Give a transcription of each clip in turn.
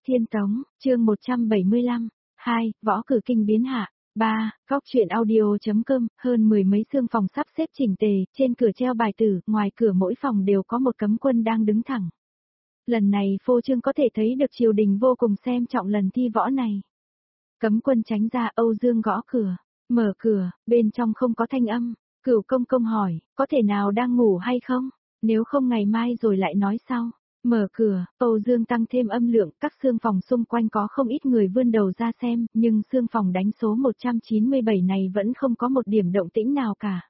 Tiên Tống, chương 175, 2, võ cử kinh biến hạ. 3, Cóc truyện audio.com, hơn mười mấy xương phòng sắp xếp chỉnh tề, trên cửa treo bài tử, ngoài cửa mỗi phòng đều có một cấm quân đang đứng thẳng. Lần này phô trương có thể thấy được triều đình vô cùng xem trọng lần thi võ này. Cấm quân tránh ra, Âu Dương gõ cửa, mở cửa, bên trong không có thanh âm. Cửu công công hỏi, có thể nào đang ngủ hay không? Nếu không ngày mai rồi lại nói sau. Mở cửa, Âu Dương tăng thêm âm lượng, các xương phòng xung quanh có không ít người vươn đầu ra xem, nhưng xương phòng đánh số 197 này vẫn không có một điểm động tĩnh nào cả.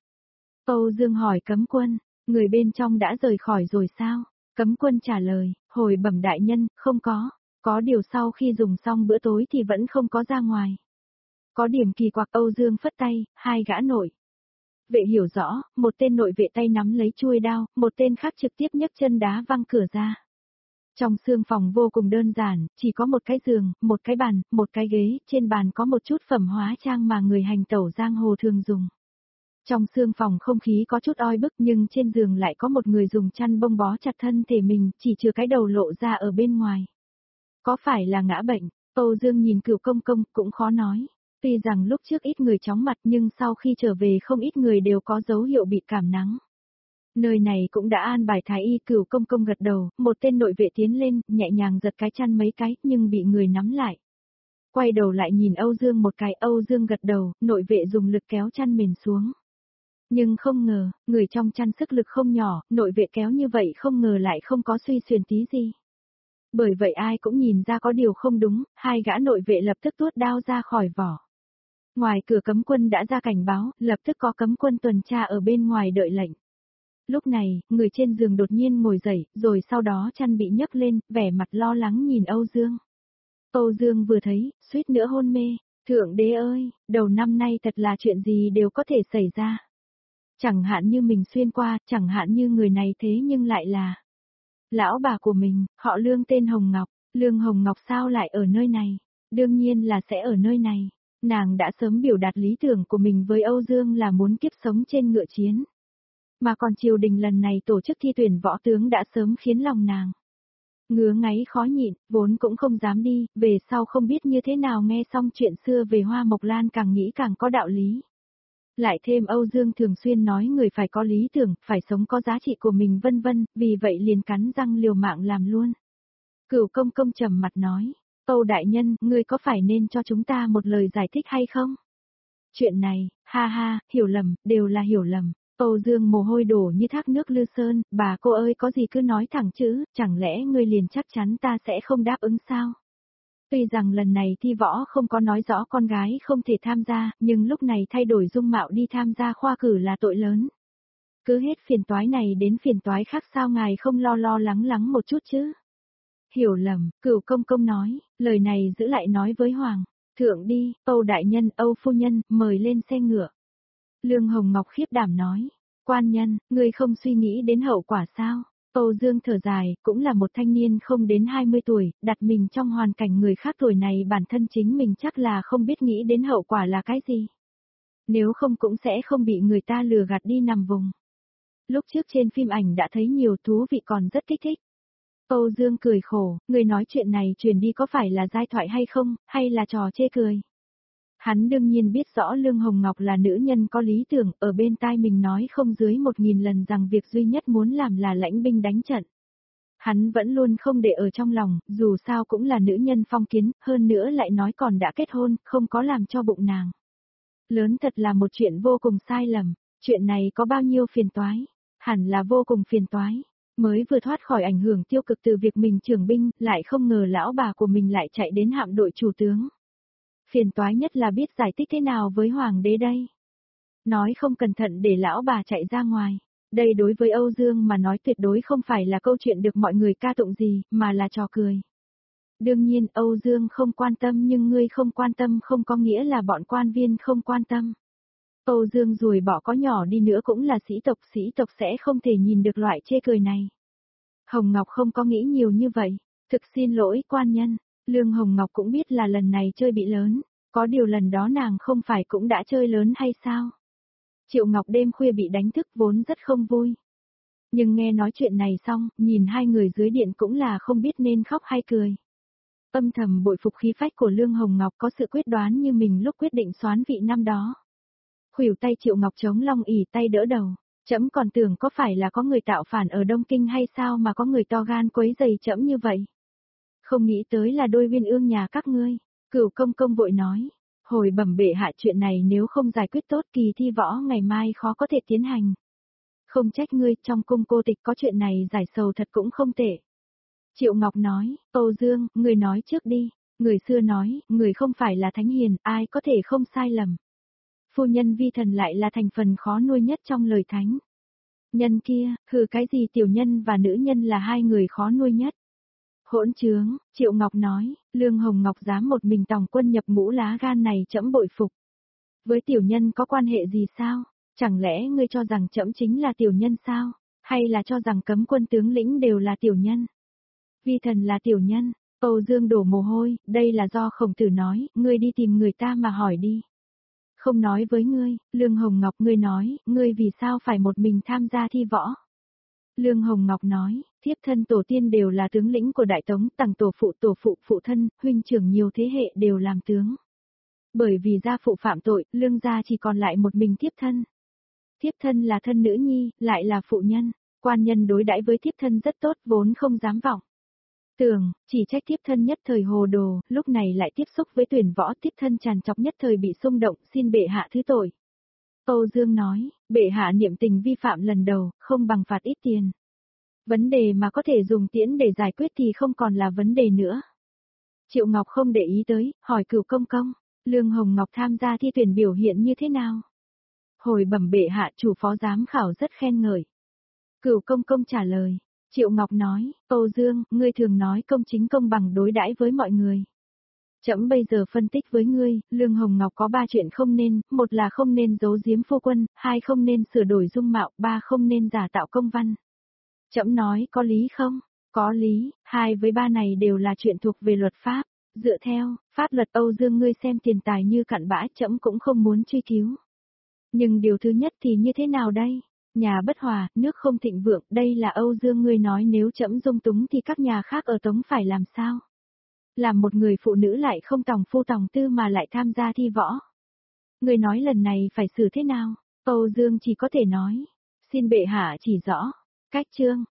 Âu Dương hỏi cấm quân, người bên trong đã rời khỏi rồi sao? Cấm quân trả lời, hồi bẩm đại nhân, không có điều sau khi dùng xong bữa tối thì vẫn không có ra ngoài. Có điểm kỳ quặc. Âu Dương phất tay, hai gã nội vệ hiểu rõ, một tên nội vệ tay nắm lấy chuôi đao, một tên khác trực tiếp nhấc chân đá văng cửa ra. Trong xương phòng vô cùng đơn giản, chỉ có một cái giường, một cái bàn, một cái ghế, trên bàn có một chút phẩm hóa trang mà người hành tẩu giang hồ thường dùng. Trong xương phòng không khí có chút oi bức nhưng trên giường lại có một người dùng chăn bông bó chặt thân thể mình, chỉ trừ cái đầu lộ ra ở bên ngoài. Có phải là ngã bệnh? Âu Dương nhìn Cửu công công cũng khó nói. Tuy rằng lúc trước ít người chóng mặt nhưng sau khi trở về không ít người đều có dấu hiệu bị cảm nắng. Nơi này cũng đã an bài thái y. Cửu công công gật đầu, một tên nội vệ tiến lên, nhẹ nhàng giật cái chăn mấy cái, nhưng bị người nắm lại. Quay đầu lại nhìn Âu Dương một cái, Âu Dương gật đầu, nội vệ dùng lực kéo chăn mền xuống. Nhưng không ngờ, người trong chăn sức lực không nhỏ, nội vệ kéo như vậy không ngờ lại không có suy xuyển tí gì. Bởi vậy ai cũng nhìn ra có điều không đúng, hai gã nội vệ lập tức tuốt đao ra khỏi vỏ. Ngoài cửa cấm quân đã ra cảnh báo, lập tức có cấm quân tuần tra ở bên ngoài đợi lệnh. Lúc này, người trên giường đột nhiên ngồi dậy, rồi sau đó chăn bị nhấc lên, vẻ mặt lo lắng nhìn Âu Dương. Âu Dương vừa thấy, suýt nữa hôn mê. Thượng đế ơi, đầu năm nay thật là chuyện gì đều có thể xảy ra. Chẳng hạn như mình xuyên qua, chẳng hạn như người này thế nhưng lại là lão bà của mình, họ Lương tên Hồng Ngọc. Lương Hồng Ngọc sao lại ở nơi này? Đương nhiên là sẽ ở nơi này. Nàng đã sớm biểu đạt lý tưởng của mình với Âu Dương là muốn kiếp sống trên ngựa chiến. Mà còn triều đình lần này tổ chức thi tuyển võ tướng đã sớm khiến lòng nàng ngứa ngáy khó nhịn, vốn cũng không dám đi, về sau không biết như thế nào nghe xong chuyện xưa về Hoa Mộc Lan càng nghĩ càng có đạo lý. Lại thêm Âu Dương thường xuyên nói người phải có lý tưởng, phải sống có giá trị của mình vân vân, vì vậy liền cắn răng liều mạng làm luôn. Cửu công công trầm mặt nói, Âu đại nhân, ngươi có phải nên cho chúng ta một lời giải thích hay không? Chuyện này, ha ha, hiểu lầm, đều là hiểu lầm. Âu Dương mồ hôi đổ như thác nước Lư Sơn, bà cô ơi có gì cứ nói thẳng chứ, chẳng lẽ ngươi liền chắc chắn ta sẽ không đáp ứng sao? Tuy rằng lần này thi võ không có nói rõ con gái không thể tham gia, nhưng lúc này thay đổi dung mạo đi tham gia khoa cử là tội lớn. Cứ hết phiền toái này đến phiền toái khác sao ngài không lo lắng một chút chứ? Hiểu lầm, Cửu công công nói, lời này giữ lại nói với Hoàng thượng đi, Âu đại nhân, Âu phu nhân, mời lên xe ngựa. Lương Hồng Ngọc khiếp đảm nói, quan nhân, ngươi không suy nghĩ đến hậu quả sao? Âu Dương thở dài, cũng là một thanh niên không đến 20 tuổi, đặt mình trong hoàn cảnh người khác tuổi này bản thân chính mình chắc là không biết nghĩ đến hậu quả là cái gì. Nếu không cũng sẽ không bị người ta lừa gạt đi nằm vùng. Lúc trước trên phim ảnh đã thấy nhiều thú vị còn rất kích thích. Âu Dương cười khổ, người nói chuyện này truyền đi có phải là giai thoại hay không, hay là trò chê cười. Hắn đương nhiên biết rõ Lương Hồng Ngọc là nữ nhân có lý tưởng, ở bên tai mình nói không dưới 1000 lần rằng việc duy nhất muốn làm là lãnh binh đánh trận. Hắn vẫn luôn không để ở trong lòng, dù sao cũng là nữ nhân phong kiến, hơn nữa lại nói còn đã kết hôn, không có làm cho bụng nàng lớn thật là một chuyện vô cùng sai lầm. Chuyện này có bao nhiêu phiền toái? Hẳn là vô cùng phiền toái. Mới vừa thoát khỏi ảnh hưởng tiêu cực từ việc mình trưởng binh, lại không ngờ lão bà của mình lại chạy đến hạm đội chủ tướng. Phiền toái nhất là biết giải thích thế nào với hoàng đế đây. Nói không cẩn thận để lão bà chạy ra ngoài. Đây đối với Âu Dương mà nói tuyệt đối không phải là câu chuyện được mọi người ca tụng gì, mà là trò cười. Đương nhiên Âu Dương không quan tâm nhưng ngươi không quan tâm không có nghĩa là bọn quan viên không quan tâm. Âu Dương rùi bỏ có nhỏ đi nữa cũng là sĩ tộc sẽ không thể nhìn được loại chê cười này. Hồng Ngọc không có nghĩ nhiều như vậy. Thực xin lỗi quan nhân. Lương Hồng Ngọc cũng biết là lần này chơi bị lớn, có điều lần đó nàng không phải cũng đã chơi lớn hay sao? Triệu Ngọc đêm khuya bị đánh thức vốn rất không vui. Nhưng nghe nói chuyện này xong, nhìn hai người dưới điện cũng là không biết nên khóc hay cười. Âm thầm bội phục khí phách của Lương Hồng Ngọc có sự quyết đoán như mình lúc quyết định soán vị năm đó. Khuỷu tay Triệu Ngọc chống long ỉ tay đỡ đầu. Trẫm còn tưởng có phải là có người tạo phản ở Đông Kinh hay sao mà có người to gan quấy rầy trẫm như vậy. Không nghĩ tới là đôi Uyên Ương nhà các ngươi. Cửu công công vội nói. Hồi bẩm bệ hạ, chuyện này nếu không giải quyết tốt kỳ thi võ ngày mai khó có thể tiến hành. Không trách ngươi, trong cung cô tịch có chuyện này giải sầu thật cũng không tệ. Triệu Ngọc nói, Âu Dương, người nói trước đi. Người xưa nói, người không phải là thánh hiền, ai có thể không sai lầm. Phu nhân vi thần lại là thành phần khó nuôi nhất trong lời thánh. Nhân kia, hừ, cái gì tiểu nhân và nữ nhân là hai người khó nuôi nhất. Hỗn trướng, Triệu Ngọc nói, Lương Hồng Ngọc dám một mình tòng quân nhập ngũ, lá gan này trẫm bội phục. Với tiểu nhân có quan hệ gì sao? Chẳng lẽ ngươi cho rằng trẫm chính là tiểu nhân sao? Hay là cho rằng cấm quân tướng lĩnh đều là tiểu nhân? Vi thần là tiểu nhân. Âu Dương đổ mồ hôi, đây là do Khổng Tử nói, ngươi đi tìm người ta mà hỏi đi. Không nói với ngươi, Lương Hồng Ngọc, ngươi nói, ngươi vì sao phải một mình tham gia thi võ? Lương Hồng Ngọc nói, thiếp thân tổ tiên đều là tướng lĩnh của Đại Tống, tằng tổ phụ phụ thân, huynh trưởng nhiều thế hệ đều làm tướng. Bởi vì gia phụ phạm tội, Lương gia chỉ còn lại một mình thiếp thân. Thiếp thân là thân nữ nhi, lại là phụ nhân, quan nhân đối đãi với thiếp thân rất tốt, vốn không dám vọng. Tưởng, chỉ trách thiếp thân nhất thời hồ đồ, lúc này lại tiếp xúc với tuyển võ, thiếp thân tràn trọc nhất thời bị xung động, xin bệ hạ thứ tội. Âu Dương nói, bệ hạ niệm tình vi phạm lần đầu, không bằng phạt ít tiền. Vấn đề mà có thể dùng tiễn để giải quyết thì không còn là vấn đề nữa. Triệu Ngọc không để ý tới, hỏi Cửu công công, Lương Hồng Ngọc tham gia thi tuyển biểu hiện như thế nào? Hồi bẩm bệ hạ, chủ phó giám khảo rất khen ngợi. Cửu công công trả lời. Triệu Ngọc nói, Âu Dương, ngươi thường nói công chính công bằng đối đãi với mọi người. Trẫm bây giờ phân tích với ngươi, Lương Hồng Ngọc có 3 chuyện không nên, một là không nên giấu giếm phu quân, 2 không nên sửa đổi dung mạo, 3 không nên giả tạo công văn. Trẫm nói có lý không? Có lý, 2 với 3 này đều là chuyện thuộc về luật pháp. Dựa theo, pháp luật Âu Dương, ngươi xem tiền tài như cặn bã, trẫm cũng không muốn truy cứu. Nhưng điều thứ nhất thì như thế nào đây? Nhà bất hòa, nước không thịnh vượng, đây là Âu Dương ngươi nói, nếu trẫm dung túng thì các nhà khác ở Tống phải làm sao? Làm một người phụ nữ lại không tòng phu tòng tư mà lại tham gia thi võ. Ngươi nói lần này phải xử thế nào? Âu Dương chỉ có thể nói, xin bệ hạ chỉ rõ. Cách chương